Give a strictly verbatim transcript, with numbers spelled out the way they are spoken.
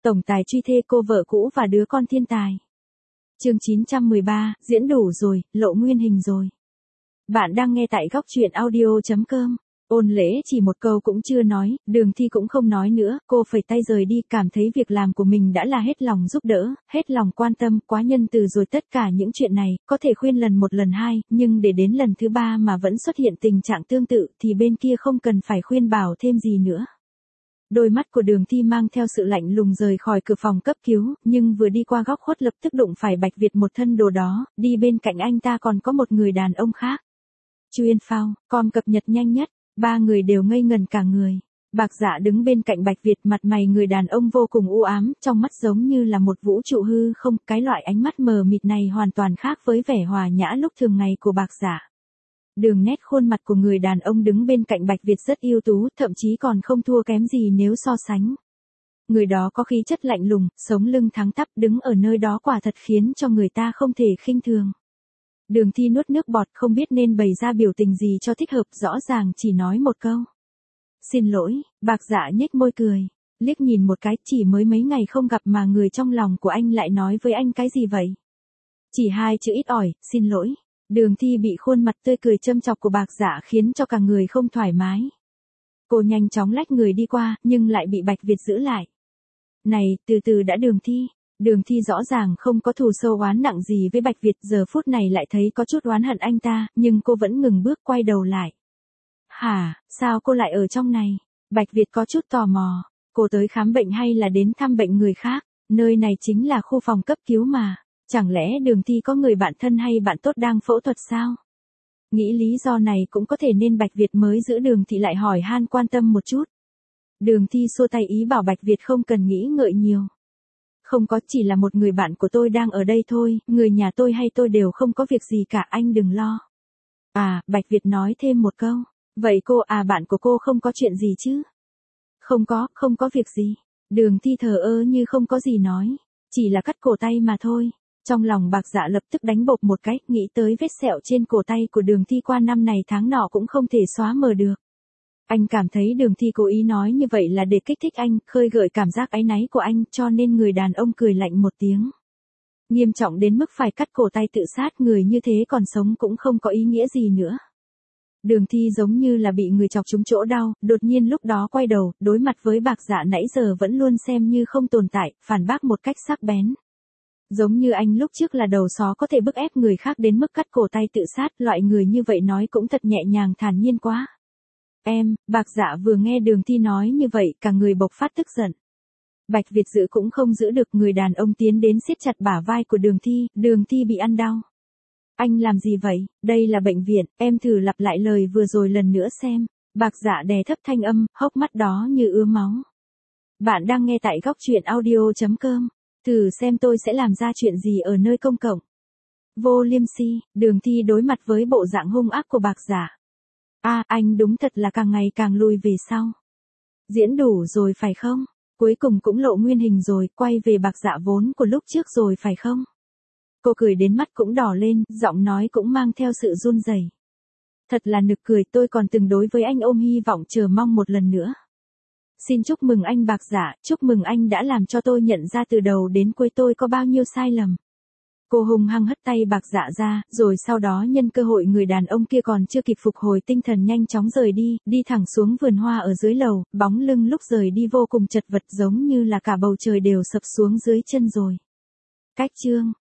Tổng tài truy thê cô vợ cũ và đứa con thiên tài. Chương chín trăm mười ba, diễn đủ rồi, lộ nguyên hình rồi. Bạn đang nghe tại góc truyện audio chấm com. Ôn Lễ chỉ một câu cũng chưa nói, Đường Thi cũng không nói nữa, cô phẩy tay rời đi, cảm thấy việc làm của mình đã là hết lòng giúp đỡ, hết lòng quan tâm, quá nhân từ rồi. Tất cả những chuyện này, có thể khuyên lần một lần hai, nhưng để đến lần thứ ba mà vẫn xuất hiện tình trạng tương tự, thì bên kia không cần phải khuyên bảo thêm gì nữa. Đôi mắt của Đường Thi mang theo sự lạnh lùng rời khỏi cửa phòng cấp cứu, nhưng vừa đi qua góc khuất lập tức đụng phải Bạch Việt một thân đồ đó, đi bên cạnh anh ta còn có một người đàn ông khác. Chu Yên Phao, com cập nhật nhanh nhất, ba người đều ngây ngần cả người. Bạc Dạ đứng bên cạnh Bạch Việt, mặt mày người đàn ông vô cùng u ám, trong mắt giống như là một vũ trụ hư không, cái loại ánh mắt mờ mịt này hoàn toàn khác với vẻ hòa nhã lúc thường ngày của Bạc Dạ. Đường nét khuôn mặt của người đàn ông đứng bên cạnh Bạch Việt rất ưu tú, thậm chí còn không thua kém gì nếu so sánh. Người đó có khí chất lạnh lùng, sống lưng thẳng tắp, đứng ở nơi đó quả thật khiến cho người ta không thể khinh thường. Đường Thi nuốt nước bọt, không biết nên bày ra biểu tình gì cho thích hợp, rõ ràng chỉ nói một câu. Xin lỗi. Bạc Dạ nhếch môi cười, liếc nhìn một cái, chỉ mới mấy ngày không gặp mà người trong lòng của anh lại nói với anh cái gì vậy? Chỉ hai chữ ít ỏi, xin lỗi. Đường Thi bị khuôn mặt tươi cười châm chọc của Bạc Dạ khiến cho cả người không thoải mái. Cô nhanh chóng lách người đi qua, nhưng lại bị Bạch Việt giữ lại. Này, từ từ đã Đường Thi. Đường Thi rõ ràng không có thù sâu oán nặng gì với Bạch Việt, giờ phút này lại thấy có chút oán hận anh ta, nhưng cô vẫn ngừng bước quay đầu lại. Hả, sao cô lại ở trong này? Bạch Việt có chút tò mò. Cô tới khám bệnh hay là đến thăm bệnh người khác? Nơi này chính là khu phòng cấp cứu mà. Chẳng lẽ Đường Thi có người bạn thân hay bạn tốt đang phẫu thuật sao? Nghĩ lý do này cũng có thể nên Bạch Việt mới giữ Đường Thi lại hỏi han quan tâm một chút. Đường Thi xua tay ý bảo Bạch Việt không cần nghĩ ngợi nhiều. Không có, chỉ là một người bạn của tôi đang ở đây thôi, người nhà tôi hay tôi đều không có việc gì cả, anh đừng lo. À, Bạch Việt nói thêm một câu. Vậy cô à bạn của cô không có chuyện gì chứ? Không có, không có việc gì. Đường Thi thờ ơ như không có gì nói. Chỉ là cắt cổ tay mà thôi. Trong lòng Bạc Dạ lập tức đánh bộp một cái, nghĩ tới vết sẹo trên cổ tay của Đường Thi qua năm này tháng nọ cũng không thể xóa mờ được. Anh cảm thấy Đường Thi cố ý nói như vậy là để kích thích anh, khơi gợi cảm giác áy náy của anh, cho nên người đàn ông cười lạnh một tiếng. Nghiêm trọng đến mức phải cắt cổ tay tự sát, người như thế còn sống cũng không có ý nghĩa gì nữa. Đường Thi giống như là bị người chọc trúng chỗ đau, đột nhiên lúc đó quay đầu, đối mặt với Bạc Dạ nãy giờ vẫn luôn xem như không tồn tại, phản bác một cách sắc bén. Giống như anh lúc trước là đầu só có thể bức ép người khác đến mức cắt cổ tay tự sát, loại người như vậy nói cũng thật nhẹ nhàng thản nhiên quá. Em, Bạc Dạ vừa nghe Đường Thi nói như vậy, cả người bộc phát tức giận. Bạch Việt giữ cũng không giữ được, người đàn ông tiến đến siết chặt bả vai của Đường Thi, Đường Thi bị ăn đau. Anh làm gì vậy? Đây là bệnh viện, em thử lặp lại lời vừa rồi lần nữa xem. Bạc Dạ đè thấp thanh âm, hốc mắt đó như ứa máu. Bạn đang nghe tại góc truyện audio chấm com. Thử xem tôi sẽ làm ra chuyện gì ở nơi công cộng. Vô liêm si. Đường Thi đối mặt với bộ dạng hung ác của Bạc Dạ. À, anh đúng thật là càng ngày càng lùi về sau. Diễn đủ rồi phải không? Cuối cùng cũng lộ nguyên hình rồi, quay về Bạc Dạ vốn của lúc trước rồi phải không? Cô cười đến mắt cũng đỏ lên, giọng nói cũng mang theo sự run rẩy. Thật là nực cười, tôi còn từng đối với anh ôm hy vọng chờ mong một lần nữa. Xin chúc mừng anh Bạc Dạ, chúc mừng anh đã làm cho tôi nhận ra từ đầu đến cuối tôi có bao nhiêu sai lầm. Cô hung hăng hất tay Bạc Dạ ra, rồi sau đó nhân cơ hội người đàn ông kia còn chưa kịp phục hồi tinh thần nhanh chóng rời đi, đi thẳng xuống vườn hoa ở dưới lầu, bóng lưng lúc rời đi vô cùng chật vật giống như là cả bầu trời đều sập xuống dưới chân rồi. Cách chương